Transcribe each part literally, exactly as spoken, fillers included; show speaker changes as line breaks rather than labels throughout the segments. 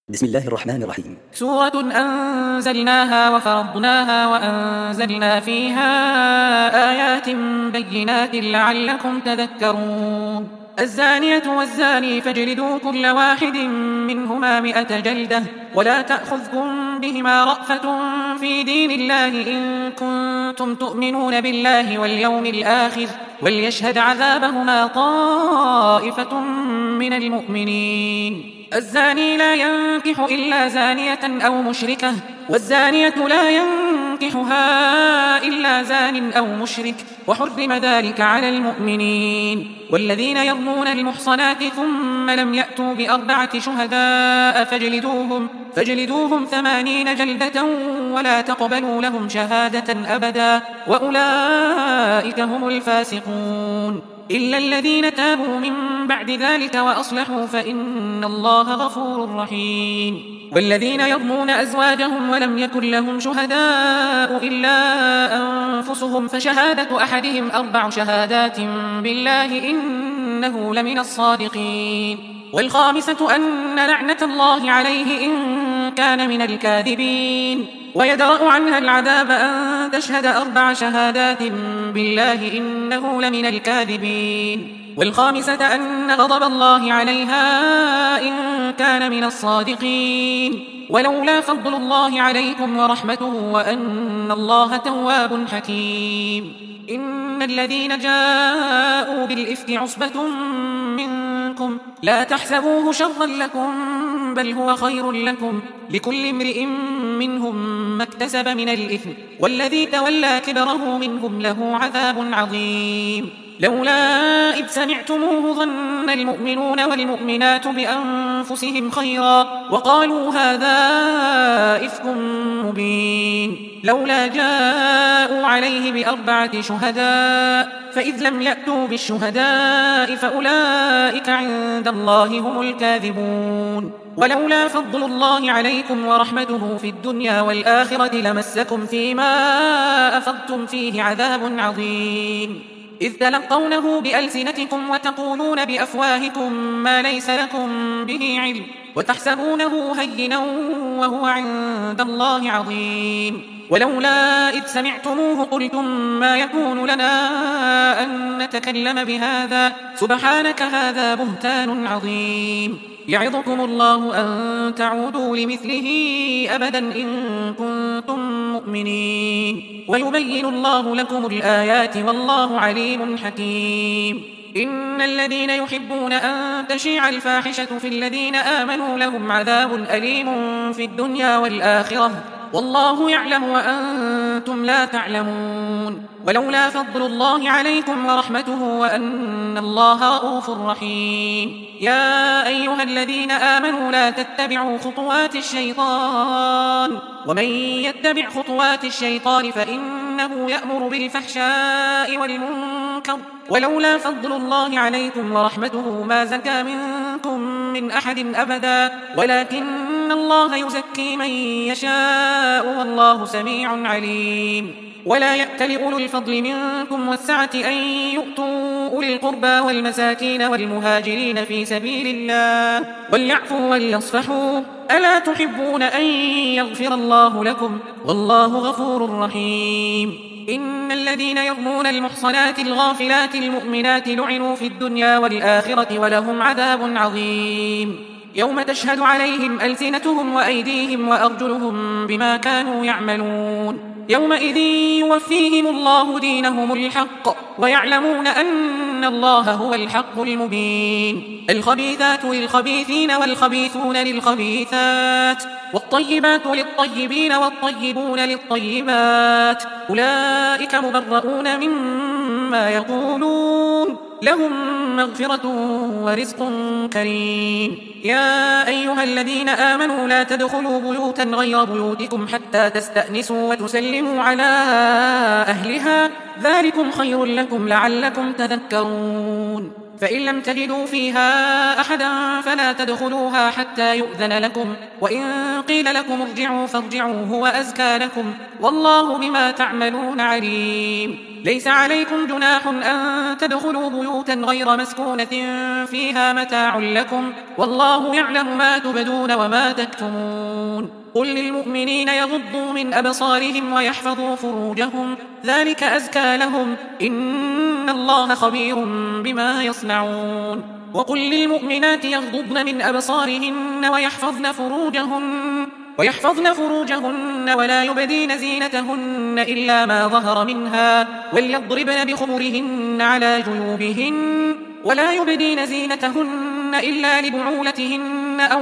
بسم الله الرحمن الرحيم.
سورة أنزلناها وفرضناها وأنزلنا فيها آيات بينات لعلكم تذكرون. الزانية والزاني فاجلدوا كل واحد منهما مئة جلدة ولا تأخذكم بهما رأفة في دين الله إن كنتم تؤمنون بالله واليوم الآخر وليشهد عذابهما طائفة من المؤمنين. الزاني لا ينكح إلا زانية أو مشركة والزانية لا ينكحها إلا زان أو مشرك وحرم ذلك على المؤمنين. والذين يرمون المحصنات ثم لم يأتوا بأربعة شهداء فاجلدوهم, فاجلدوهم ثمانين جلدة ولا تقبلوا لهم شهادة أبدا وأولئك هم الفاسقون إلا الذين تابوا من بعد ذلك وأصلحوا فإن الله غفور رحيم. والذين يرمون أزواجهم ولم يكن لهم شهداء إلا أنفسهم فشهادة أحدهم أربع شهادات بالله إنه لمن الصادقين. والخامسة أن لعنة الله عليه إن كان من الكاذبين. ويدرأ عنها العذاب أن تشهد أربع شهادات بالله إنه لمن الكاذبين. والخامسة أن غضب الله عليها إن كان من الصادقين. ولولا فضل الله عليكم ورحمته وأن الله تواب حكيم. إن الذين جاءوا بالإفك عصبة منكم لا تحسبوه شرا لكم بل هو خير لكم لكل امرئ منهم ما اكتسب من الإثم والذي تولى كبره منهم له عذاب عظيم. لولا إذ سمعتموه ظن المؤمنون والمؤمنات بأنفسهم خيرا وقالوا هذا إفك مبين. لولا جاءوا عليه بأربعة شهداء فإذ لم يأتوا بالشهداء فأولئك عند الله هم الكاذبون. ولولا فضل الله عليكم ورحمته في الدنيا والآخرة لمسكم فيما أفضتم فيه عذاب عظيم إذ تلقونه بألسنتكم وتقولون بأفواهكم ما ليس لكم به علم وتحسبونه هينا وهو عند الله عظيم. ولولا إذ سمعتموه قلتم ما يكون لنا أن نتكلم بهذا سبحانك هذا بهتان عظيم. يعظكم الله أن تعودوا لمثله أبدا إن كنتم مؤمنين ويبين الله لكم الآيات والله عليم حكيم. إن الذين يحبون أن تشيع الفاحشة في الذين آمنوا لهم عذاب أليم في الدنيا والآخرة والله يعلم وأنتم لا تعلمون. ولولا فضل الله عليكم ورحمته وأن الله رؤوف رحيم. يا أيها الذين آمنوا لا تتبعوا خطوات الشيطان ومن يتبع خطوات الشيطان فإنه يأمر بالفحشاء والمنكر ولولا فضل الله عليكم ورحمته ما زكى منكم من أحد أبدا ولكن الله يزكي من يشاء والله سميع عليم. ولا يأتل أولو الفضل منكم والسعة أن يؤتوا أولي القربى والمساكين والمهاجرين في سبيل الله وليعفوا وليصفحوا ألا تحبون أن يغفر الله لكم والله غفور رحيم. إن الذين يرمون المحصنات الغافلات المؤمنات لعنوا في الدنيا والآخرة ولهم عذاب عظيم يوم تشهد عليهم ألسنتهم وأيديهم وأرجلهم بما كانوا يعملون يومئذ يوفيهم الله دينهم الحق ويعلمون أن الله هو الحق المبين. الخبيثات للخبيثين والخبيثون للخبيثات والطيبات للطيبين والطيبون للطيبات أولئك مبرؤون مما يقولون لهم مغفرة ورزق كريم. يا أيها الذين آمنوا لا تدخلوا بيوتا غير بيوتكم حتى تستأنسوا وتسلموا على أهلها ذلكم خير لكم لعلكم تذكرون. فإن لم تجدوا فيها أحدا فلا تدخلوها حتى يؤذن لكم، وإن قيل لكم ارجعوا فارجعوا هو أزكى لكم، والله بما تعملون عليم. ليس عليكم جناح أن تدخلوا بيوتا غير مسكونة فيها متاع لكم، والله يعلم ما تبدون وما تكتمون. قل للمؤمنين يغضوا من أبصارهم ويحفظوا فروجهم، ذلك أزكى لهم، إن الله خبير بما يصنعون. وقل للمؤمنات يغضضن من أبصارهن ويحفظن فروجهن ويحفظن فروجهن ولا يبدين زينتهن إلا ما ظهر منها، وليضربن بخمرهن على جيوبهن، ولا يبدين زينتهن إلا لبعولتهن أو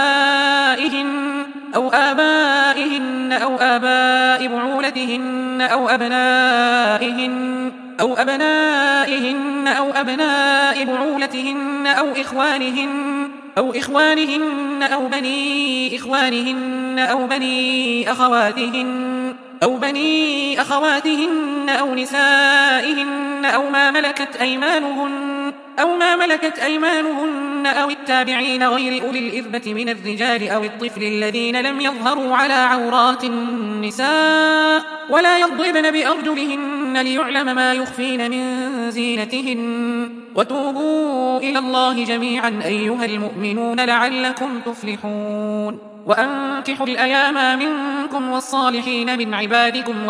آبائهن أو آبائهن أو آباء بعولتهن أو أبنائهن أو أبنائهن أو أبناء بعولتهن أو إخوانهن أو إخوانهن أو بني إخوانهن أو بني أخواتهن أو بني أخواتهن أو نسائهن أو ما ملكت أيمانهن أو ما ملكت أيمانهن أو التابعين غير أولي الإربة من الرجال أو الطفل الذين لم يظهروا على عورات النساء، ولا يضربن بأرجلهن ليعلم ما يخفين من زينتهن، وتوبوا إلى الله جميعا أيها المؤمنون لعلكم تفلحون. وأنكحوا الأيام منكم والصالحين من عبادكم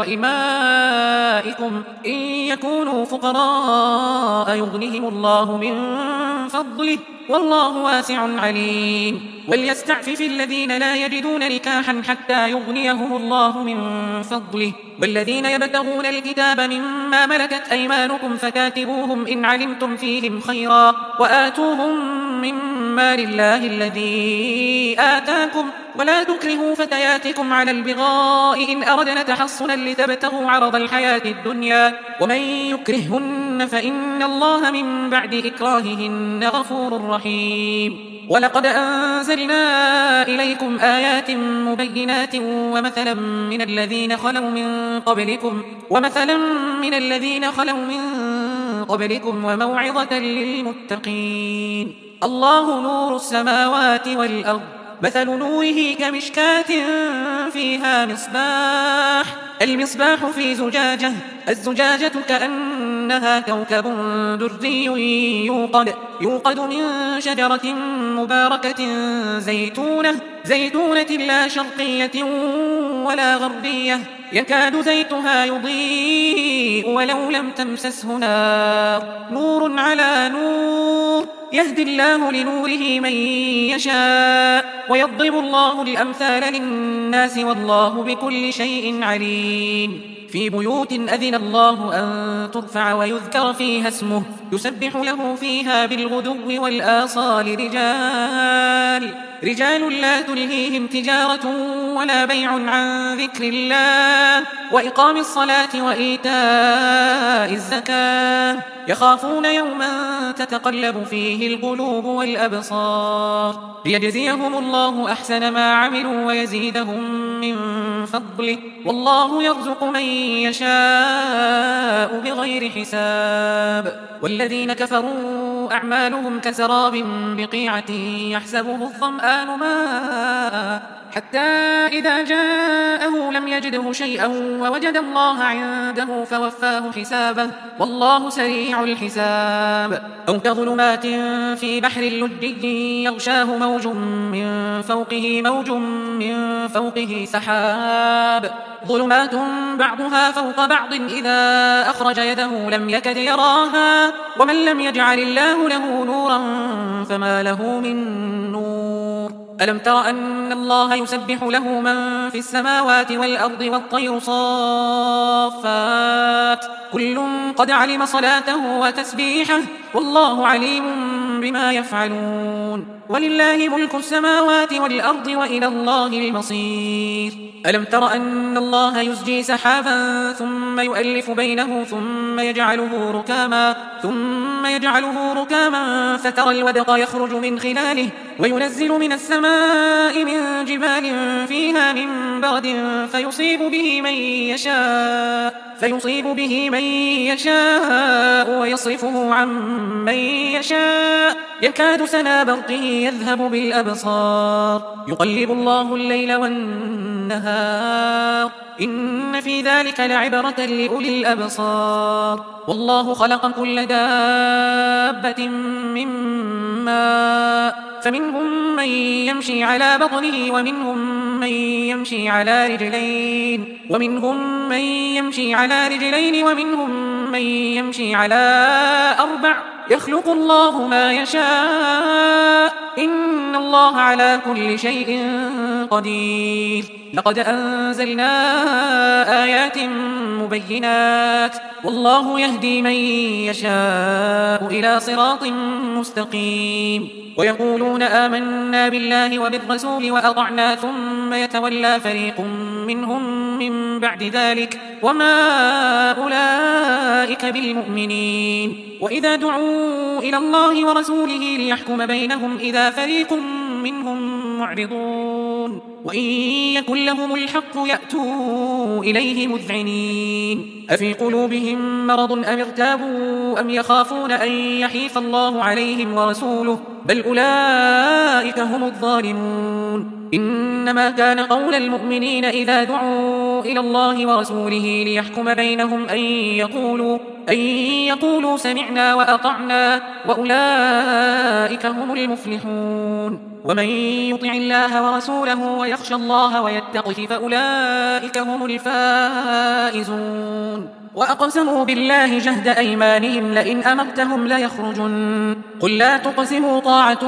وإمائكم إن يكونوا فقراء يغنهم الله من فضله، والله واسع عليم. وليستعفف الذين لا يجدون نكاحا حتى يغنيهم الله من فضله، والذين يبتغون الكتاب مما ملكت أيمانكم فكاتبوهم إن علمتم فيهم خيرا، وآتوهم من مال الله الذي آتاكم، ولا تكرهوا فتياتكم على البغاء إن أردنا تحصنا لتبتغوا عرض الحياة الدنيا، ومن يكرههن فإن الله من بعد إكراههن غفور رحيم. ولقد أنزلنا إليكم آيات مبينات ومثلا من الذين خلوا من قبلكم ومثلا من الذين خلوا من قبلكم وموعظة للمتقين. الله نور السماوات والأرض، مثل نوره كمشكاة فيها مصباح، المصباح في زجاجة، الزجاجة كأنها كوكب دري يوقد, يوقد من شجرة مباركة زيتونة, زيتونة لا شرقية ولا غربية، يكاد زيتها يضيء ولو لم تمسسه نار، نور على نور، يهدي الله لنوره من يشاء ويضرب الله الأمثال للناس والله بكل شيء عليم. في بيوت أذن الله أن ترفع ويذكر فيها اسمه يسبح له فيها بالغدو والآصال رجال رجال لا تلهيهم تجارة ولا بيع عن ذكر الله وإقام الصلاة وإيتاء الزكاة، يخافون يوما تتقلب فيه القلوب والأبصار، ليجزيهم الله أحسن ما عملوا ويزيدهم من فضله، والله يرزق من يشاء بغير حساب. والذين كفروا أعمالهم كسراب بقيعة يحسبه الظمآن ماء حتى إذا جاءه لم يجده شيئا ووجد الله عنده فوفاه حسابه، والله سريع الحساب. أو كظلمات في بحر لجي يغشاه موج من فوقه موج من فوقه سحاب، ظلمات بعضها فوق بعض إذا أخرج يده لم يكد يراها، ومن لم يجعل الله له نورا فما له من نور. ألم تر أن الله يسبح له من في السماوات والأرض والطير صافات، كل قد علم صلاته وتسبيحه، والله عليم بما يفعلون. ولله ملك السماوات والأرض وإلى الله المصير. ألم تر أن الله يزجي سحابا ثم يؤلف بينه ثم يجعله ركاما ثم يجعله ركاما فترى الودق يخرج من خلاله وينزل من السماء من جبال فيها من برد فيصيب به من يشاء فيصيب به من يشاء ويصرفه عن من يشاء يكاد سنا برقه يذهب بالأبصار يقلب الله الليل والنهار إن في ذلك لعبرة لأولي الأبصار والله خلق كل دابة من ماء فمنهم من يمشي على بطنه ومنهم من يمشي على رجلين ومنهم من يمشي على رجلين ومنهم من يمشي على أربع يخلق الله ما يشاء إن الله على كل شيء قدير لقد أنزلنا آيات مبينات والله يهدي من يشاء إلى صراط مستقيم ويقولون آمنا بالله وبالرسول وأطعنا ثم يتولى فريق منهم من بعد ذلك وما أولئك بالمؤمنين وإذا دعوا إلى الله ورسوله ليحكم بينهم إذا فريق منهم معرضون وإن يكن لهم الحق يأتوا إليه مذعنين أفي قلوبهم مرض أم ارتابوا أم يخافون أن يحيف الله عليهم ورسوله بل أولئك هم الظالمون إنما كان قول المؤمنين إذا دعوا إلى الله ورسوله ليحكم بينهم أن يقولوا, أن يقولوا سمعنا وأطعنا وأولئك هم المفلحون ومن يطع الله ورسوله ويخشى الله ويتقه فأولئك هم الفائزون وأقسموا بالله جهد أيمانهم لئن أمرتهم ليخرجن قل لا تقسموا طاعة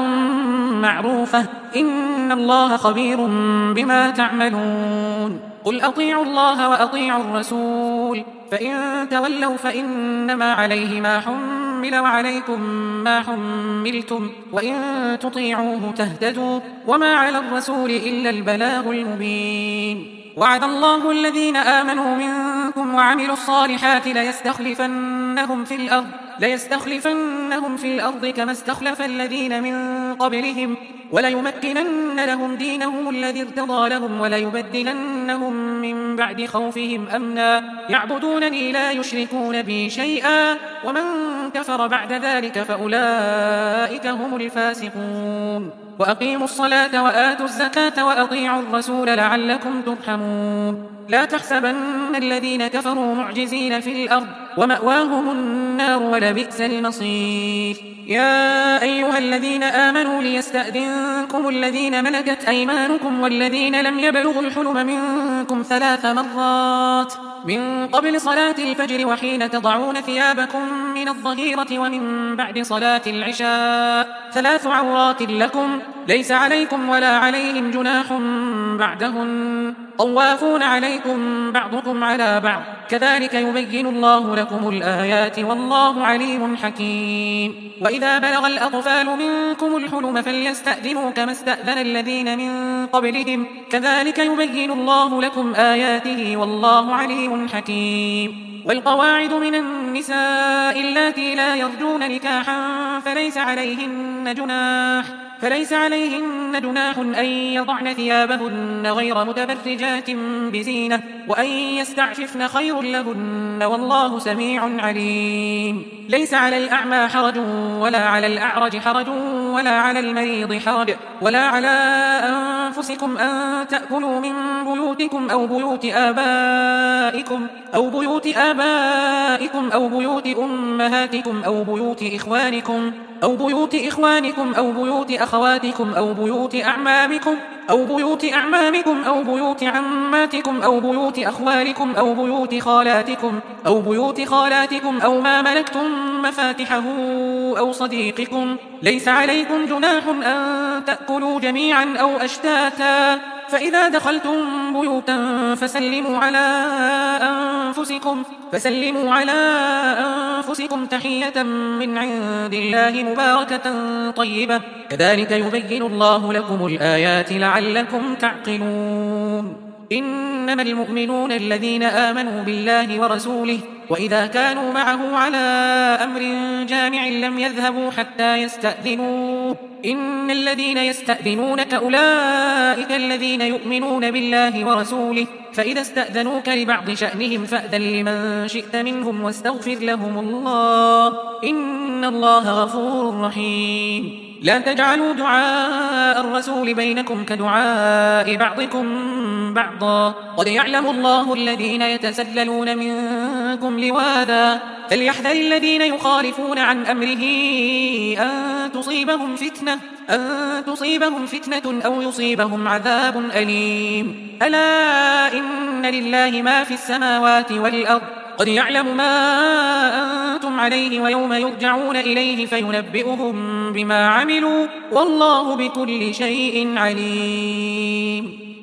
معروفة إن الله خبير بما تعملون قل أطيعوا الله وأطيعوا الرسول فإن تولوا فإنما عليه ما حمل وعليكم ما حملتم وإن تطيعوه تهتدوا وما على الرسول إلا البلاغ المبين وعد الله الذين آمنوا منكم وعملوا الصالحات ليستخلفنهم في الأرض ليستخلفنهم في الأرض كما استخلف الذين من قبلهم وليمكنن لهم دينهم الذي ارتضى لهم وليبدلنهم من بعد خوفهم أمنا يعبدونني لا يشركون بي شيئا ومن كفر بعد ذلك فأولئك هم الفاسقون وأقيموا الصلاة وآتوا الزكاة وأطيعوا الرسول لعلكم ترحمون لا تحسبن الذين كفروا معجزين في الأرض ومأواهم النار ولبئس المصير يا أيها الذين آمنوا ليستأذنكم الذين ملكت أيمانكم والذين لم يبلغوا الحلم منكم ثلاث مرات من قبل صلاة الفجر وحين تضعون ثيابكم من الظهيرة ومن بعد صلاة العشاء ثلاث عورات لكم ليس عليكم ولا عليهم جناح بعدهن طوافون عليكم بعضكم على بعض كذلك يبين الله لكم الآيات والله عليم حكيم وإذا بلغ الأطفال منكم الحلم فليستأذنوا كما استأذن الذين من قبلهم كذلك يبين الله لكم آياته والله عليم حكيم والقواعد من النساء اللاتي لا يرجون نكاحا فليس عليهن جناح فليس عليهن جناح أن يضعن ثيابهن غير متبرجات بزينة وأن يستعففن خير لهن والله سميع عليم ليس على الأعمى حرج ولا على الأعرج حرج ولا على المريض حرج ولا على أنفسكم أن تأكلوا من بيوتكم أو بيوت آبائكم أو بيوت آبائكم أو بيوت أمهاتكم أو بيوت إخوانكم أو بيوت إخوانكم أو بيوت أخواتكم أو بيوت أعمامكم أو بيوت أعمامكم أو بيوت عماتكم أو بيوت أخوالكم أو بيوت خالاتكم أو بيوت خالاتكم أو ما ملكتم مفاتحه أو صديقكم ليس عليكم جناح أن تأكلوا جميعا أو أشتاتا فإذا دخلتم بيوتا فسلموا على أنفسكم فسلموا على أنفسكم تحية من عند الله مباركة طيبة كذلك يبين الله لكم الآيات لعلكم تعقلون إنما المؤمنون الذين آمنوا بالله ورسوله وإذا كانوا معه على أمر جامع لم يذهبوا حتى يستأذنوه إن الذين يستأذنونك أولئك الذين يؤمنون بالله ورسوله فإذا استأذنوك لبعض شأنهم فأذن لمن شئت منهم واستغفر لهم الله إن الله غفور رحيم لا تجعلوا دعاء الرسول بينكم كدعاء بعضكم بعضا قد يعلم الله الذين يتسللون منكم لواذا فليحذر الذين يخالفون عن أمره أن تصيبهم فتنة أن تصيبهم فتنة أو يصيبهم عذاب أليم ألا إن لله ما في السماوات والأرض قد يعلم ما أنتم عليه ويوم يرجعون إليه فينبئهم بما عملوا والله بكل شيء عليم